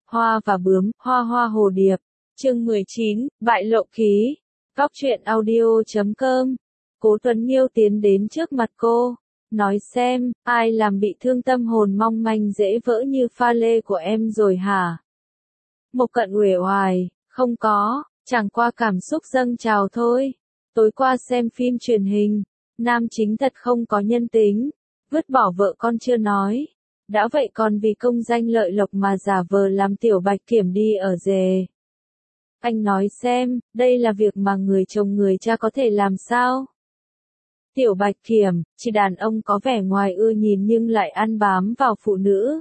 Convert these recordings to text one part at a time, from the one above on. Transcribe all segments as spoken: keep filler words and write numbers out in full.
Hoa và bướm, hoa hoa hồ điệp. Chương mười chín, bại lộ khí. Góc truyện audio chấm com. Cố Tuấn Nghiêu tiến đến trước mặt cô, nói xem, ai làm bị thương tâm hồn mong manh dễ vỡ như pha lê của em rồi hả? Mộc Cận uể oải, không có, chẳng qua cảm xúc dâng trào thôi. Tối qua xem phim truyền hình, nam chính thật không có nhân tính, vứt bỏ vợ con chưa nói. Đã vậy còn vì công danh lợi lộc mà giả vờ làm tiểu bạch kiểm đi ở rề. Anh nói xem, đây là việc mà người chồng người cha có thể làm sao? Tiểu bạch kiểm, chỉ đàn ông có vẻ ngoài ưa nhìn nhưng lại ăn bám vào phụ nữ.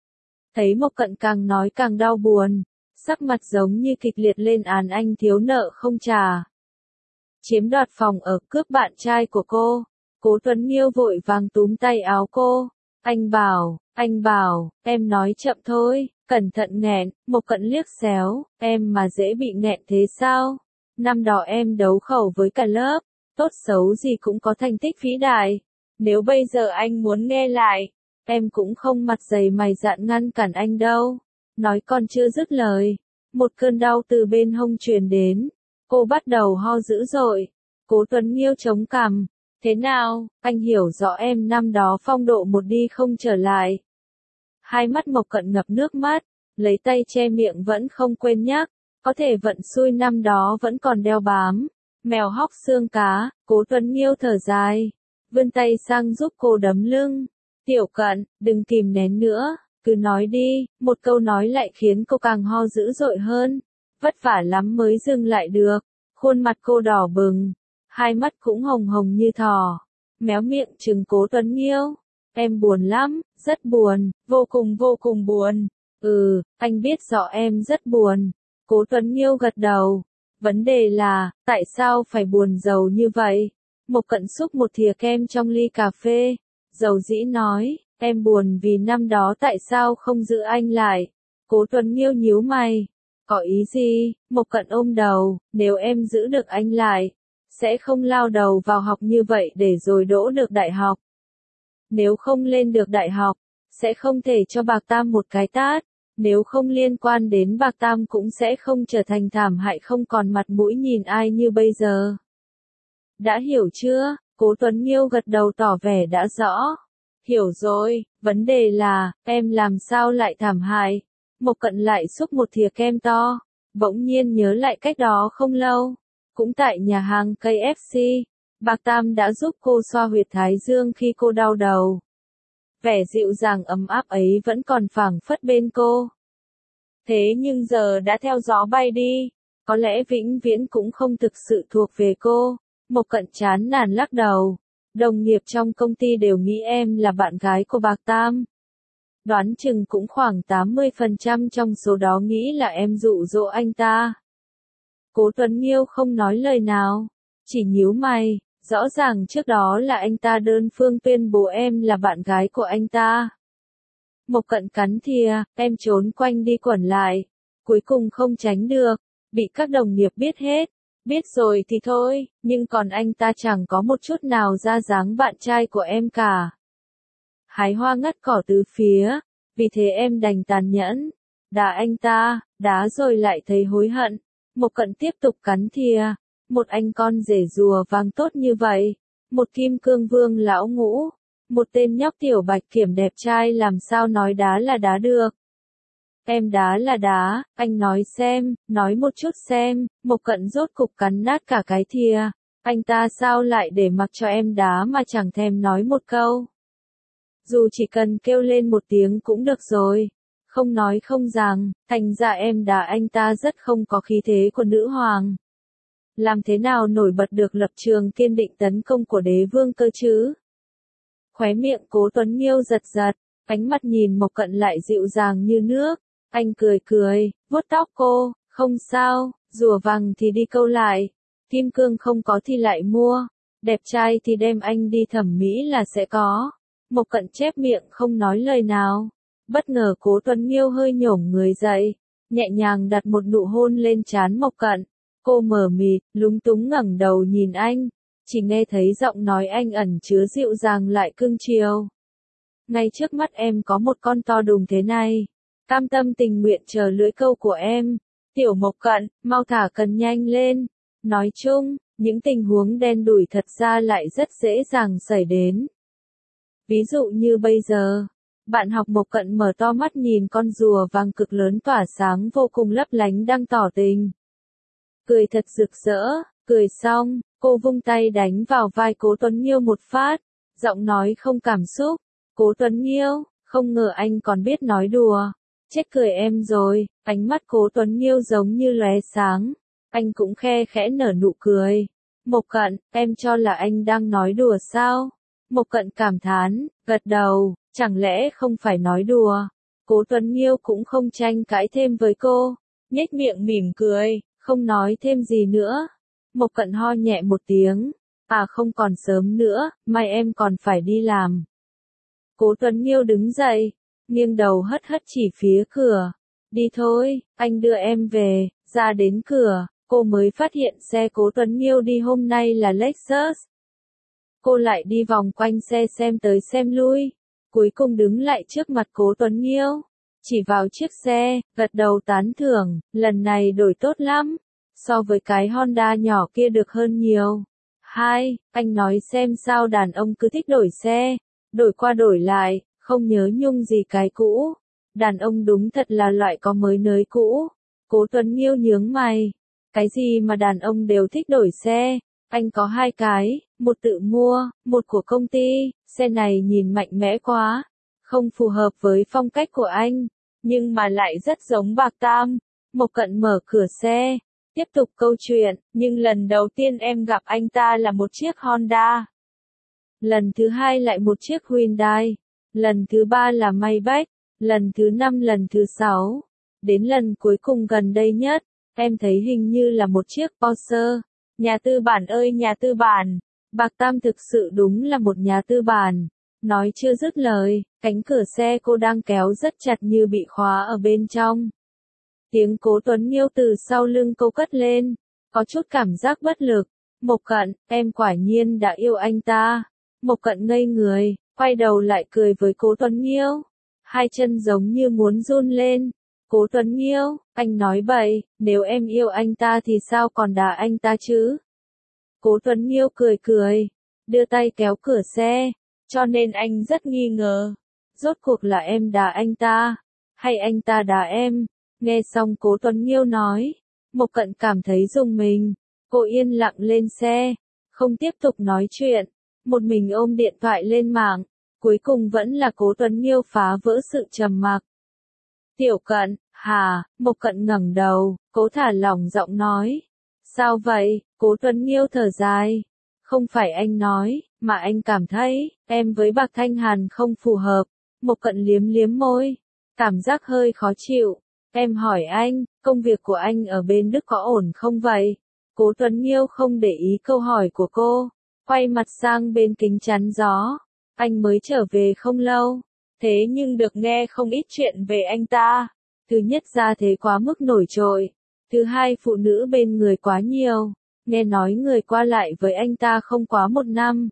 Thấy Mộc Cận càng nói càng đau buồn, sắc mặt giống như kịch liệt lên án anh thiếu nợ không trả. Chiếm đoạt phòng ở, cướp bạn trai của cô. Cố Tuấn Nghiêu vội vàng túm tay áo cô. Anh bảo, anh bảo, em nói chậm thôi, cẩn thận nghẹn. Mộc Cận liếc xéo, em mà dễ bị nghẹn thế sao? Năm đó em đấu khẩu với cả lớp, tốt xấu gì cũng có thành tích vĩ đại. Nếu bây giờ anh muốn nghe lại, em cũng không mặt dày mày dạn ngăn cản anh đâu. Nói còn chưa dứt lời, một cơn đau từ bên hông truyền đến, cô bắt đầu ho dữ dội. Cố Tuấn Nghiêu chống cằm, thế nào, anh hiểu rõ em năm đó phong độ một đi không trở lại. Hai mắt Mộc Cận ngập nước mắt, lấy tay che miệng vẫn không quên nhắc, có thể vận xui năm đó vẫn còn đeo bám. Mèo hóc xương cá, Cố Tuấn Nghiêu thở dài, vươn tay sang giúp cô đấm lưng. Tiểu Cận, đừng kìm nén nữa, cứ nói đi. Một câu nói lại khiến cô càng ho dữ dội hơn, vất vả lắm mới dừng lại được. Khuôn mặt cô đỏ bừng, hai mắt cũng hồng hồng như thỏ, méo miệng trừng Cố Tuấn Nghiêu. Em buồn lắm, rất buồn, vô cùng vô cùng buồn. Ừ, anh biết rõ em rất buồn. Cố Tuấn Nghiêu gật đầu. Vấn đề là, tại sao phải buồn rầu như vậy? Mộc Cận xúc một thìa kem trong ly cà phê, dầu dĩ nói, em buồn vì năm đó tại sao không giữ anh lại. Cố Tuấn Nghiêu nhíu mày, có ý gì? Mộc Cận ôm đầu, nếu em giữ được anh lại, sẽ không lao đầu vào học như vậy để rồi đỗ được đại học. Nếu không lên được đại học, sẽ không thể cho Bạc Tam một cái tát. Nếu không liên quan đến Bạc Tam cũng sẽ không trở thành thảm hại không còn mặt mũi nhìn ai như bây giờ. Đã hiểu chưa? Cố Tuấn Nghiêu gật đầu tỏ vẻ đã rõ. Hiểu rồi, vấn đề là, em làm sao lại thảm hại? Mộc Cận lại xúc một thìa kem to, bỗng nhiên nhớ lại cách đó không lâu. Cũng tại nhà hàng ca ép xê, Bạc Tam đã giúp cô xoa huyệt thái dương khi cô đau đầu. Vẻ dịu dàng ấm áp ấy vẫn còn phảng phất bên cô. Thế nhưng giờ đã theo gió bay đi, có lẽ vĩnh viễn cũng không thực sự thuộc về cô. Mộc Cận chán nản lắc đầu. Đồng nghiệp trong công ty đều nghĩ em là bạn gái của Bạc Tam. Đoán chừng cũng khoảng tám mươi phần trăm trong số đó nghĩ là em dụ dỗ anh ta. Cố Tuấn Nghiêu không nói lời nào, chỉ nhíu mày. Rõ ràng trước đó là anh ta đơn phương tuyên bố em là bạn gái của anh ta. Mộc Cận cắn thìa, em trốn quanh đi quẩn lại, cuối cùng không tránh được, bị các đồng nghiệp biết hết. Biết rồi thì thôi, nhưng còn anh ta chẳng có một chút nào ra dáng bạn trai của em cả. Hái hoa ngắt cỏ tứ phía, vì thế em đành tàn nhẫn, đá anh ta, đá rồi lại thấy hối hận. Mộc Cận tiếp tục cắn thìa. Một anh con rể rùa vàng tốt như vậy, một kim cương vương lão ngũ, một tên nhóc tiểu bạch kiểm đẹp trai làm sao nói đá là đá được. Em đá là đá, anh nói xem, nói một chút xem. Mộc Cận rốt cục cắn nát cả cái thìa. Anh ta sao lại để mặc cho em đá mà chẳng thèm nói một câu. Dù chỉ cần kêu lên một tiếng cũng được rồi, không nói không rằng, thành ra em đá anh ta rất không có khí thế của nữ hoàng. Làm thế nào nổi bật được lập trường kiên định tấn công của đế vương cơ chứ? Khóe miệng Cố Tuấn Nghiêu giật giật, ánh mắt nhìn Mộc Cận lại dịu dàng như nước. Anh cười cười, vuốt tóc cô, không sao, rùa vàng thì đi câu lại, kim cương không có thì lại mua, đẹp trai thì đem anh đi thẩm mỹ là sẽ có. Mộc Cận chép miệng không nói lời nào. Bất ngờ Cố Tuấn Nghiêu hơi nhổm người dậy, nhẹ nhàng đặt một nụ hôn lên trán Mộc Cận. Cô mờ mịt, lúng túng ngẩng đầu nhìn anh, chỉ nghe thấy giọng nói anh ẩn chứa dịu dàng lại cưng chiều. Ngay trước mắt em có một con to đùng thế này, cam tâm tình nguyện chờ lưỡi câu của em. Tiểu Mộc Cận, mau thả cần nhanh lên. Nói chung, những tình huống đen đủi thật ra lại rất dễ dàng xảy đến. Ví dụ như bây giờ, bạn học Mộc Cận mở to mắt nhìn con rùa vàng cực lớn tỏa sáng vô cùng lấp lánh đang tỏ tình. Cười thật rực rỡ, cười xong, cô vung tay đánh vào vai Cố Tuấn Nghiêu một phát, giọng nói không cảm xúc. Cố Tuấn Nghiêu, không ngờ anh còn biết nói đùa. Chết cười em rồi, ánh mắt Cố Tuấn Nghiêu giống như lóe sáng. Anh cũng khe khẽ nở nụ cười. Mộc Cận, em cho là anh đang nói đùa sao? Mộc Cận cảm thán, gật đầu, chẳng lẽ không phải nói đùa? Cố Tuấn Nghiêu cũng không tranh cãi thêm với cô, nhếch miệng mỉm cười, không nói thêm gì nữa. Mộc Cận ho nhẹ một tiếng, à không còn sớm nữa, mai em còn phải đi làm. Cố Tuấn Nghiêu đứng dậy, nghiêng đầu hất hất chỉ phía cửa. Đi thôi, anh đưa em về. Ra đến cửa, cô mới phát hiện xe Cố Tuấn Nghiêu đi hôm nay là Lexus. Cô lại đi vòng quanh xe xem tới xem lui, cuối cùng đứng lại trước mặt Cố Tuấn Nghiêu, chỉ vào chiếc xe, gật đầu tán thưởng, lần này đổi tốt lắm, so với cái Honda nhỏ kia được hơn nhiều. Hai, anh nói xem sao đàn ông cứ thích đổi xe, đổi qua đổi lại, không nhớ nhung gì cái cũ. Đàn ông đúng thật là loại có mới nới cũ. Cố Tuấn Nghiêu nhướng mày, cái gì mà đàn ông đều thích đổi xe, anh có hai cái, một tự mua, một của công ty, xe này nhìn mạnh mẽ quá, không phù hợp với phong cách của anh, nhưng mà lại rất giống bạc tam. Mộc Cận mở cửa xe, tiếp tục câu chuyện, nhưng lần đầu tiên em gặp anh ta là một chiếc Honda. Lần thứ hai lại một chiếc Hyundai, lần thứ ba là Maybach, lần thứ năm lần thứ sáu. Đến lần cuối cùng gần đây nhất, em thấy hình như là một chiếc Porsche. Nhà tư bản ơi nhà tư bản, bạc tam thực sự đúng là một nhà tư bản. Nói chưa dứt lời, cánh cửa xe cô đang kéo rất chặt như bị khóa ở bên trong. Tiếng Cố Tuấn Nghiêu từ sau lưng cô cất lên, có chút cảm giác bất lực. Mộc Cận, em quả nhiên đã yêu anh ta. Mộc Cận ngây người, quay đầu lại cười với Cố Tuấn Nghiêu. Hai chân giống như muốn run lên. Cố Tuấn Nghiêu, anh nói bậy, nếu em yêu anh ta thì sao còn đá anh ta chứ? Cố Tuấn Nghiêu cười cười, đưa tay kéo cửa xe, cho nên anh rất nghi ngờ. Rốt cuộc là em đá anh ta, hay anh ta đá em? Nghe xong Cố Tuấn Nghiêu nói, Mộc Cận cảm thấy rùng mình, cô yên lặng lên xe, không tiếp tục nói chuyện, một mình ôm điện thoại lên mạng, cuối cùng vẫn là Cố Tuấn Nghiêu phá vỡ sự trầm mặc. Tiểu Cận, hả? Mộc Cận ngẩng đầu, cố thả lỏng giọng nói. Sao vậy? Cố Tuấn Nghiêu thở dài. Không phải anh nói, mà anh cảm thấy, em với Bạc Thanh Hàn không phù hợp. Mộc Cận liếm liếm môi, cảm giác hơi khó chịu. Em hỏi anh, công việc của anh ở bên Đức có ổn không vậy? Cố Tuấn Nghiêu không để ý câu hỏi của cô, quay mặt sang bên kính chắn gió. Anh mới trở về không lâu, thế nhưng được nghe không ít chuyện về anh ta. Thứ nhất ra thế quá mức nổi trội, thứ hai phụ nữ bên người quá nhiều, nghe nói người qua lại với anh ta không quá một năm.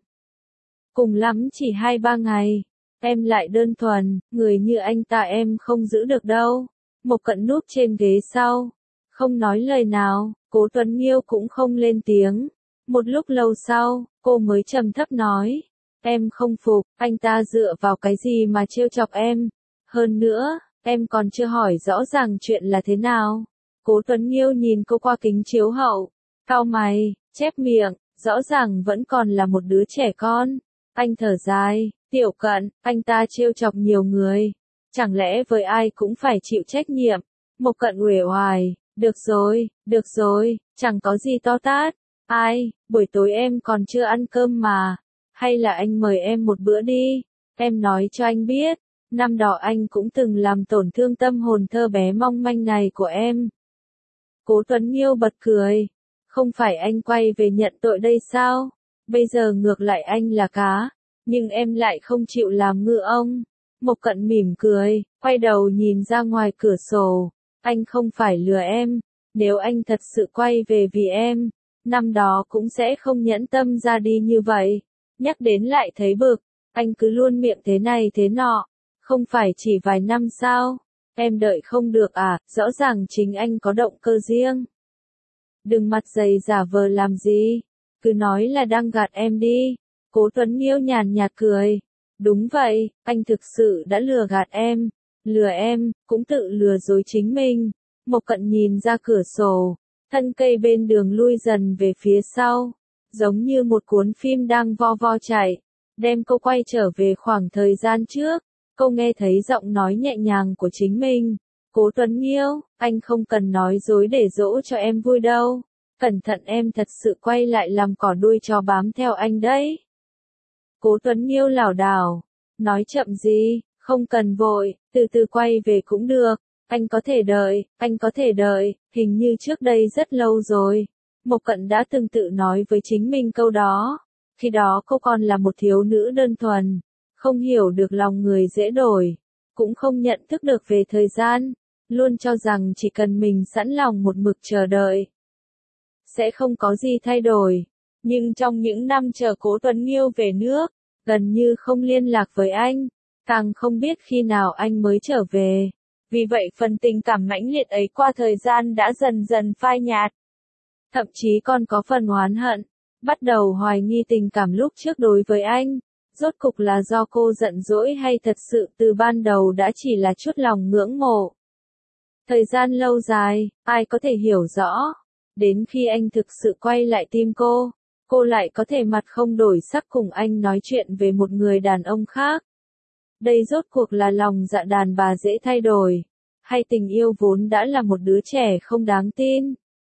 Cùng lắm chỉ hai ba ngày, em lại đơn thuần, người như anh ta em không giữ được đâu. Mộc Cận núp trên ghế sau, không nói lời nào, Cố Tuấn Nghiêu cũng không lên tiếng. Một lúc lâu sau, cô mới trầm thấp nói, em không phục, anh ta dựa vào cái gì mà trêu chọc em. Hơn nữa, em còn chưa hỏi rõ ràng chuyện là thế nào. Cố Tuấn Nghiêu nhìn cô qua kính chiếu hậu, cau mày, chép miệng, rõ ràng vẫn còn là một đứa trẻ con. Anh thở dài, Tiểu Cận, anh ta trêu chọc nhiều người, chẳng lẽ với ai cũng phải chịu trách nhiệm. Mộc Cận uể oải, được rồi, được rồi, chẳng có gì to tát. Ai, buổi tối em còn chưa ăn cơm mà, hay là anh mời em một bữa đi, em nói cho anh biết, năm đó anh cũng từng làm tổn thương tâm hồn thơ bé mong manh này của em. Cố Tuấn Nghiêu bật cười, không phải anh quay về nhận tội đây sao, bây giờ ngược lại anh là cá, nhưng em lại không chịu làm ngựa ông. Mộc Cận mỉm cười, quay đầu nhìn ra ngoài cửa sổ, anh không phải lừa em, nếu anh thật sự quay về vì em, năm đó cũng sẽ không nhẫn tâm ra đi như vậy. Nhắc đến lại thấy bực, anh cứ luôn miệng thế này thế nọ, không phải chỉ vài năm sao, Em đợi không được à, rõ ràng chính anh có động cơ riêng. Đừng mặt dày giả vờ làm gì, cứ nói là đang gạt em đi. Cố Tuấn Nghiêu nhàn nhạt cười. Đúng vậy, anh thực sự đã lừa gạt em. Lừa em, cũng tự lừa dối chính mình. Mộc Cận nhìn ra cửa sổ, thân cây bên đường lui dần về phía sau, giống như một cuốn phim đang vo vo chạy, đem cô quay trở về khoảng thời gian trước. Cô nghe thấy giọng nói nhẹ nhàng của chính mình. Cố Tuấn Nghiêu, anh không cần nói dối để dỗ cho em vui đâu. Cẩn thận em thật sự quay lại làm cỏ đuôi chó bám theo anh đấy. Cố Tuấn Nghiêu lảo đảo, nói chậm gì, không cần vội, từ từ quay về cũng được. Anh có thể đợi, anh có thể đợi, hình như trước đây rất lâu rồi. Mộc Cận đã từng tự nói với chính mình câu đó. Khi đó cô còn là một thiếu nữ đơn thuần, không hiểu được lòng người dễ đổi, cũng không nhận thức được về thời gian, luôn cho rằng chỉ cần mình sẵn lòng một mực chờ đợi, sẽ không có gì thay đổi. Nhưng trong những năm chờ Cố Tuấn Nghiêu về nước, gần như không liên lạc với anh, càng không biết khi nào anh mới trở về. Vì vậy phần tình cảm mãnh liệt ấy qua thời gian đã dần dần phai nhạt. Thậm chí còn có phần oán hận, bắt đầu hoài nghi tình cảm lúc trước đối với anh. Rốt cục là do cô giận dỗi hay thật sự từ ban đầu đã chỉ là chút lòng ngưỡng mộ. Thời gian lâu dài, ai có thể hiểu rõ. Đến khi anh thực sự quay lại tìm cô, cô lại có thể mặt không đổi sắc cùng anh nói chuyện về một người đàn ông khác. Đây rốt cuộc là lòng dạ đàn bà dễ thay đổi, hay tình yêu vốn đã là một đứa trẻ không đáng tin.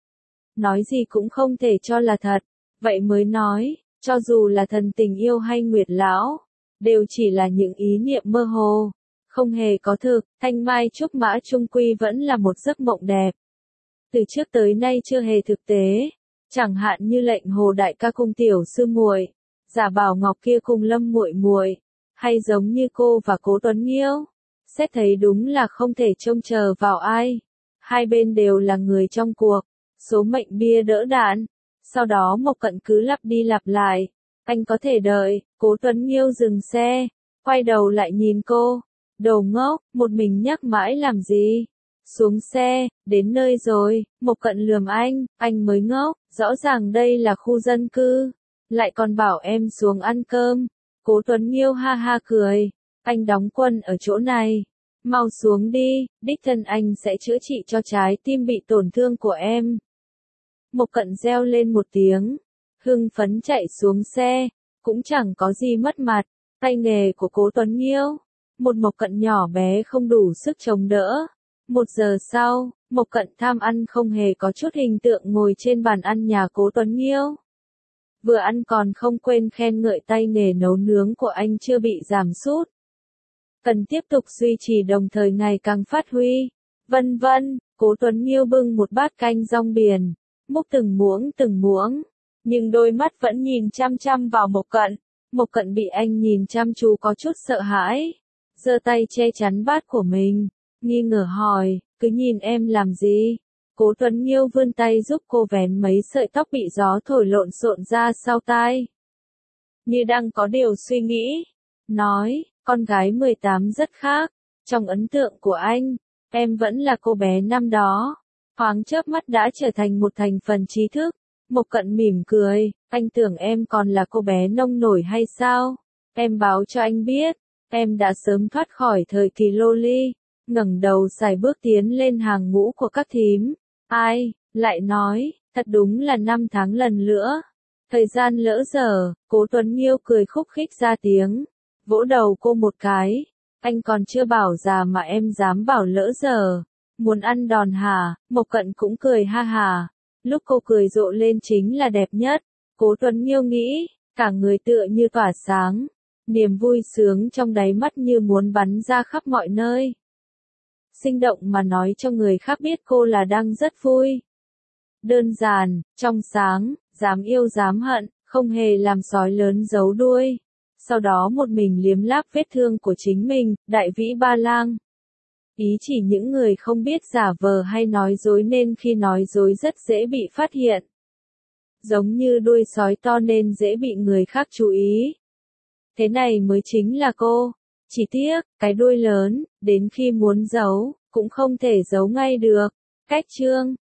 Nói gì cũng không thể cho là thật, vậy mới nói, cho dù là thần tình yêu hay Nguyệt Lão, đều chỉ là những ý niệm mơ hồ, không hề có thực. Thanh Mai Trúc Mã chung quy vẫn là một giấc mộng đẹp. Từ trước tới nay chưa hề thực tế, chẳng hạn như lệnh Hồ đại ca cung tiểu sư muội, giả Bảo Ngọc kia cùng Lâm muội muội, hay giống như cô và Cố Tuấn Nghiêu. Xét thấy đúng là không thể trông chờ vào ai. Hai bên đều là người trong cuộc, số mệnh bia đỡ đạn. Sau đó Mộc Cận cứ lặp đi lặp lại, anh có thể đợi. Cố Tuấn Nghiêu dừng xe, quay đầu lại nhìn cô. Đồ ngốc, một mình nhắc mãi làm gì? Xuống xe, đến nơi rồi. Mộc Cận lườm anh, anh mới ngốc, rõ ràng đây là khu dân cư, lại còn bảo em xuống ăn cơm. Cố Tuấn Nghiêu ha ha cười, anh đóng quân ở chỗ này, mau xuống đi, đích thân anh sẽ chữa trị cho trái tim bị tổn thương của em. Mộc Cận reo lên một tiếng, hưng phấn chạy xuống xe, cũng chẳng có gì mất mặt. Tay nghề của Cố Tuấn Nghiêu, một Mộc Cận nhỏ bé không đủ sức chống đỡ. Một giờ sau, Mộc Cận tham ăn không hề có chút hình tượng ngồi trên bàn ăn nhà Cố Tuấn Nghiêu. Vừa ăn còn không quên khen ngợi tay nghề nấu nướng của anh chưa bị giảm sút, cần tiếp tục duy trì đồng thời ngày càng phát huy, vân vân. Cố Tuấn Nghiêu bưng một bát canh rong biển, múc từng muỗng từng muỗng, nhưng đôi mắt vẫn nhìn chăm chăm vào Mộc Cận. Mộc Cận bị anh nhìn chăm chú có chút sợ hãi, giơ tay che chắn bát của mình, nghi ngờ hỏi, cứ nhìn em làm gì? Cố Tuấn Nghiêu vươn tay giúp cô vén mấy sợi tóc bị gió thổi lộn xộn ra sau tai. Như đang có điều suy nghĩ, nói, con gái mười tám rất khác, trong ấn tượng của anh, em vẫn là cô bé năm đó. Thoáng chớp mắt đã trở thành một thành phần trí thức. Mộc Cận mỉm cười, anh tưởng em còn là cô bé nông nổi hay sao? Em báo cho anh biết, em đã sớm thoát khỏi thời kỳ loli, ngẩng đầu sải bước tiến lên hàng ngũ của các thím. Ai, lại nói, thật đúng là năm tháng lần nữa. Thời gian lỡ dở, Cố Tuấn Nghiêu cười khúc khích ra tiếng, vỗ đầu cô một cái. Anh còn chưa bảo già mà em dám bảo lỡ dở. Muốn ăn đòn hả? Mộc Cận cũng cười ha hà. Lúc cô cười rộ lên chính là đẹp nhất. Cố Tuấn Nghiêu nghĩ, cả người tựa như tỏa sáng. Niềm vui sướng trong đáy mắt như muốn bắn ra khắp mọi nơi. Sinh động mà nói cho người khác biết cô là đang rất vui. Đơn giản, trong sáng, dám yêu dám hận, không hề làm sói lớn giấu đuôi. Sau đó một mình liếm láp vết thương của chính mình, đại vĩ ba lang. Ý chỉ những người không biết giả vờ hay nói dối nên khi nói dối rất dễ bị phát hiện. Giống như đuôi sói to nên dễ bị người khác chú ý. Thế này mới chính là cô. Chỉ tiếc, cái đuôi lớn, đến khi muốn giấu, cũng không thể giấu ngay được. Cách chương